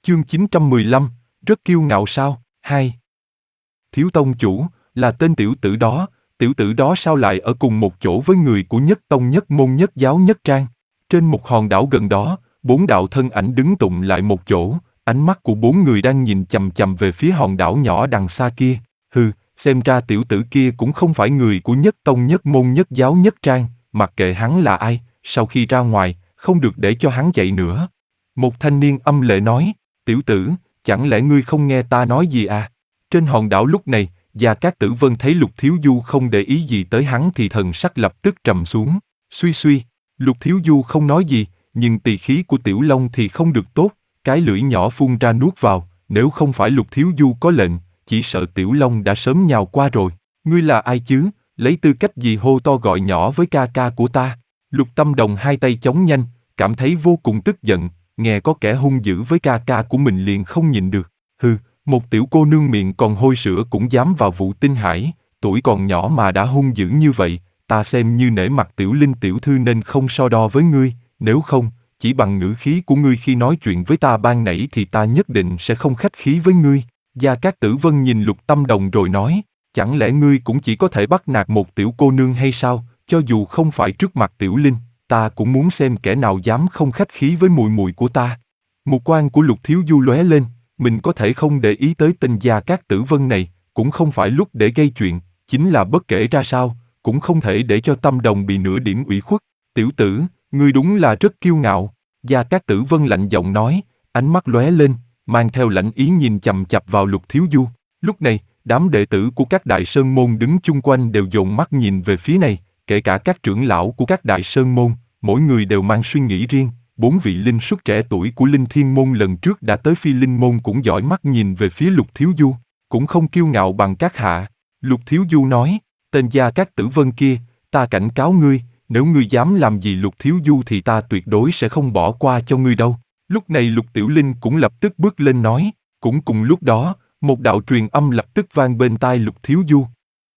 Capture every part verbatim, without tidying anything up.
Chương chín trăm mười lăm, rất kiêu ngạo sao? Hai. Thiếu tông chủ, là tên tiểu tử đó, tiểu tử đó sao lại ở cùng một chỗ với người của nhất tông nhất môn nhất giáo nhất trang? Trên một hòn đảo gần đó, bốn đạo thân ảnh đứng tụng lại một chỗ, ánh mắt của bốn người đang nhìn chằm chằm về phía hòn đảo nhỏ đằng xa kia. Hừ, xem ra tiểu tử kia cũng không phải người của nhất tông nhất môn nhất giáo nhất trang, mặc kệ hắn là ai, sau khi ra ngoài, không được để cho hắn chạy nữa. Một thanh niên âm lệ nói, tiểu tử, chẳng lẽ ngươi không nghe ta nói gì à? Trên hòn đảo lúc này, Gia Cát Tử Vân thấy Lục Thiếu Du không để ý gì tới hắn thì thần sắc lập tức trầm xuống. Suy suy, Lục Thiếu Du không nói gì, nhưng tỳ khí của Tiểu Long thì không được tốt, cái lưỡi nhỏ phun ra nuốt vào, nếu không phải Lục Thiếu Du có lệnh, chỉ sợ Tiểu Long đã sớm nhào qua rồi. Ngươi là ai chứ, lấy tư cách gì hô to gọi nhỏ với ca ca của ta? Lục Tâm Đồng hai tay chống nhanh, cảm thấy vô cùng tức giận, nghe có kẻ hung dữ với ca ca của mình liền không nhịn được. Hừ, một tiểu cô nương miệng còn hôi sữa cũng dám vào vụ Tinh Hải, tuổi còn nhỏ mà đã hung dữ như vậy, ta xem như nể mặt Tiểu Linh tiểu thư nên không so đo với ngươi, nếu không, chỉ bằng ngữ khí của ngươi khi nói chuyện với ta ban nãy thì ta nhất định sẽ không khách khí với ngươi. Gia Cát Tử Vân nhìn Lục Tâm Đồng rồi nói, chẳng lẽ ngươi cũng chỉ có thể bắt nạt một tiểu cô nương hay sao, cho dù không phải trước mặt Tiểu Linh, ta cũng muốn xem kẻ nào dám không khách khí với mùi mùi của ta. Mục quan của Lục Thiếu Du lóe lên, mình có thể không để ý tới tên Gia Cát Tử Vân này, cũng không phải lúc để gây chuyện, chính là bất kể ra sao, cũng không thể để cho Tâm Đồng bị nửa điểm ủy khuất. Tiểu tử, ngươi đúng là rất kiêu ngạo. Gia Cát Tử Vân lạnh giọng nói, ánh mắt lóe lên, mang theo lãnh ý nhìn chằm chằm vào Lục Thiếu Du. Lúc này, đám đệ tử của các đại sơn môn đứng chung quanh đều dồn mắt nhìn về phía này, kể cả các trưởng lão của các đại sơn môn, mỗi người đều mang suy nghĩ riêng. Bốn vị linh xuất trẻ tuổi của Linh Thiên môn lần trước đã tới Phi Linh môn cũng dõi mắt nhìn về phía Lục Thiếu Du, cũng không kiêu ngạo bằng các hạ. Lục Thiếu Du nói, tên Gia Cát Tử Vân kia, ta cảnh cáo ngươi, nếu ngươi dám làm gì Lục Thiếu Du thì ta tuyệt đối sẽ không bỏ qua cho ngươi đâu. Lúc này Lục Tiểu Linh cũng lập tức bước lên nói, cũng cùng lúc đó, một đạo truyền âm lập tức vang bên tai Lục Thiếu Du.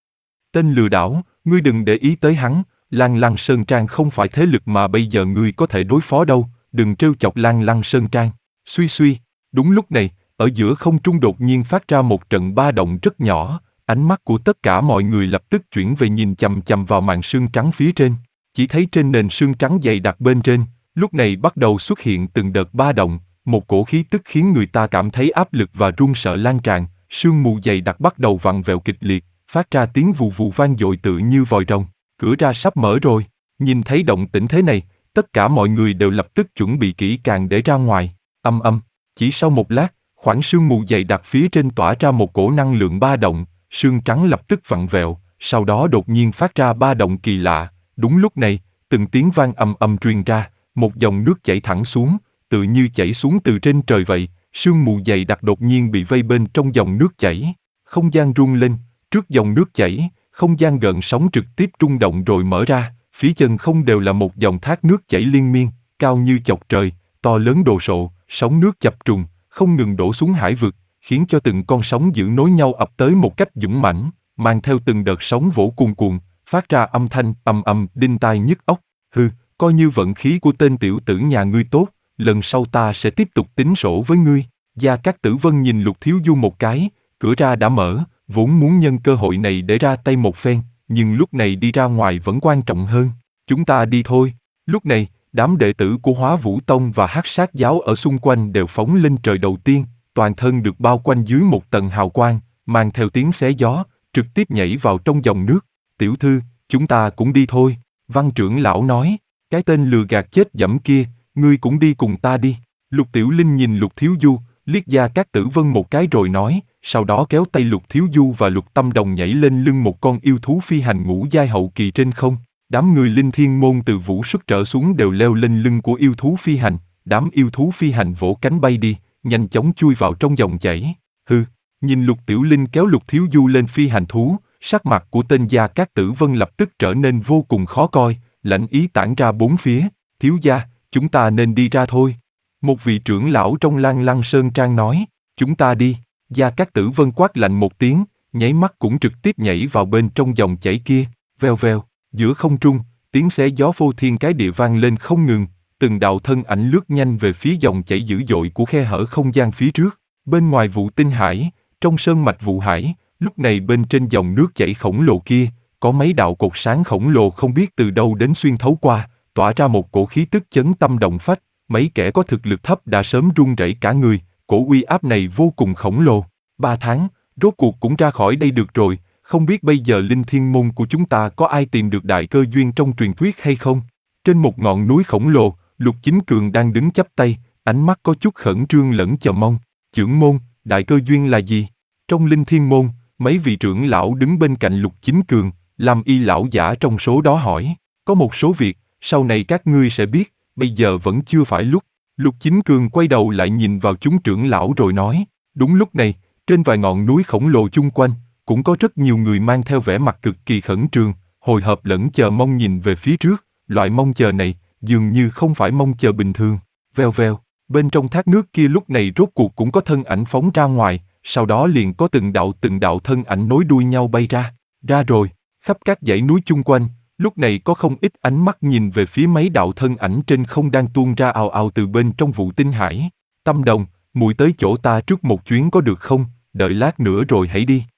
Tên lừa đảo, ngươi đừng để ý tới hắn, Lan Lăng Sơn Trang không phải thế lực mà bây giờ ngươi có thể đối phó đâu, đừng trêu chọc Lan Lăng Sơn Trang. Suy suy, đúng lúc này, ở giữa không trung đột nhiên phát ra một trận ba động rất nhỏ, ánh mắt của tất cả mọi người lập tức chuyển về nhìn chằm chằm vào màn sương trắng phía trên. Chỉ thấy trên nền sương trắng dày đặc bên trên, lúc này bắt đầu xuất hiện từng đợt ba động, một cổ khí tức khiến người ta cảm thấy áp lực và run sợ lan tràn, sương mù dày đặc bắt đầu vặn vẹo kịch liệt, phát ra tiếng vù vù vang dội tự như vòi rồng. Cửa ra sắp mở rồi, nhìn thấy động tĩnh thế này, tất cả mọi người đều lập tức chuẩn bị kỹ càng để ra ngoài. Âm âm, chỉ sau một lát, khoảng sương mù dày đặc phía trên tỏa ra một cổ năng lượng ba động, sương trắng lập tức vặn vẹo, sau đó đột nhiên phát ra ba động kỳ lạ. Đúng lúc này, từng tiếng vang ầm ầm truyền ra, một dòng nước chảy thẳng xuống, tự như chảy xuống từ trên trời vậy. Sương mù dày đặc đột nhiên bị vây bên trong dòng nước chảy, không gian rung lên, trước dòng nước chảy, không gian gợn sóng trực tiếp rung động rồi mở ra, phía chân không đều là một dòng thác nước chảy liên miên, cao như chọc trời, to lớn đồ sộ, sóng nước chập trùng, không ngừng đổ xuống hải vực, khiến cho từng con sóng dữ nối nhau ập tới một cách dũng mãnh, mang theo từng đợt sóng vỗ cuồn cuộn, phát ra âm thanh ầm ầm đinh tai nhức óc. Hừ, coi như vận khí của tên tiểu tử nhà ngươi tốt, lần sau ta sẽ tiếp tục tính sổ với ngươi. Gia Cát Tử Vân nhìn Lục Thiếu Du một cái, cửa ra đã mở, vốn muốn nhân cơ hội này để ra tay một phen, nhưng lúc này đi ra ngoài vẫn quan trọng hơn. Chúng ta đi thôi. Lúc này, đám đệ tử của Hóa Vũ Tông và Hắc Sát Giáo ở xung quanh đều phóng lên trời đầu tiên, toàn thân được bao quanh dưới một tầng hào quang, mang theo tiếng xé gió, trực tiếp nhảy vào trong dòng nước. Tiểu thư, chúng ta cũng đi thôi. Văn trưởng lão nói, cái tên lừa gạt chết dẫm kia, ngươi cũng đi cùng ta đi. Lục Tiểu Linh nhìn Lục Thiếu Du, liếc Gia Cát Tử Vân một cái rồi nói, sau đó kéo tay Lục Thiếu Du và Lục Tâm Đồng nhảy lên lưng một con yêu thú phi hành ngũ giai hậu kỳ trên không. Đám người Linh Thiên môn từ vũ xuất trở xuống đều leo lên lưng của yêu thú phi hành, đám yêu thú phi hành vỗ cánh bay đi, nhanh chóng chui vào trong dòng chảy. Hừ, nhìn Lục Tiểu Linh kéo Lục Thiếu Du lên phi hành thú, sắc mặt của tên Gia Cát Tử Vân lập tức trở nên vô cùng khó coi, lãnh ý tản ra bốn phía. Thiếu gia, chúng ta nên đi ra thôi. Một vị trưởng lão trong Lan Lăng Sơn Trang nói, chúng ta đi. Gia Cát Tử Vân quát lạnh một tiếng, nháy mắt cũng trực tiếp nhảy vào bên trong dòng chảy kia. Vèo vèo, giữa không trung, tiếng xé gió phô thiên cái địa vang lên không ngừng, từng đạo thân ảnh lướt nhanh về phía dòng chảy dữ dội của khe hở không gian phía trước. Bên ngoài vụ tinh hải, trong sơn mạch vụ hải, lúc này bên trên dòng nước chảy khổng lồ kia, có mấy đạo cột sáng khổng lồ không biết từ đâu đến xuyên thấu qua, tỏa ra một cổ khí tức chấn tâm động phách. Mấy kẻ có thực lực thấp đã sớm run rẩy cả người, cổ uy áp này vô cùng khổng lồ. Ba tháng, rốt cuộc cũng ra khỏi đây được rồi, không biết bây giờ Linh Thiên Môn của chúng ta có ai tìm được đại cơ duyên trong truyền thuyết hay không? Trên một ngọn núi khổng lồ, Lục Chính Cường đang đứng chắp tay, ánh mắt có chút khẩn trương lẫn chờ mong. Trưởng môn, đại cơ duyên là gì? Trong Linh Thiên Môn, mấy vị trưởng lão đứng bên cạnh Lục Chính Cường, Lam Y lão giả trong số đó hỏi, có một số việc, sau này các ngươi sẽ biết, bây giờ vẫn chưa phải lúc. Lục Chính Cường quay đầu lại nhìn vào chúng trưởng lão rồi nói, đúng lúc này, trên vài ngọn núi khổng lồ chung quanh, cũng có rất nhiều người mang theo vẻ mặt cực kỳ khẩn trương, hồi hộp lẫn chờ mong nhìn về phía trước. Loại mong chờ này, dường như không phải mong chờ bình thường. Veo veo, bên trong thác nước kia lúc này rốt cuộc cũng có thân ảnh phóng ra ngoài, sau đó liền có từng đạo từng đạo thân ảnh nối đuôi nhau bay ra. Ra rồi, khắp các dãy núi chung quanh, lúc này có không ít ánh mắt nhìn về phía mấy đạo thân ảnh trên không đang tuôn ra ào ào từ bên trong vụ tinh hải. Tâm Đồng, muội tới chỗ ta trước một chuyến có được không? Đợi lát nữa rồi hãy đi.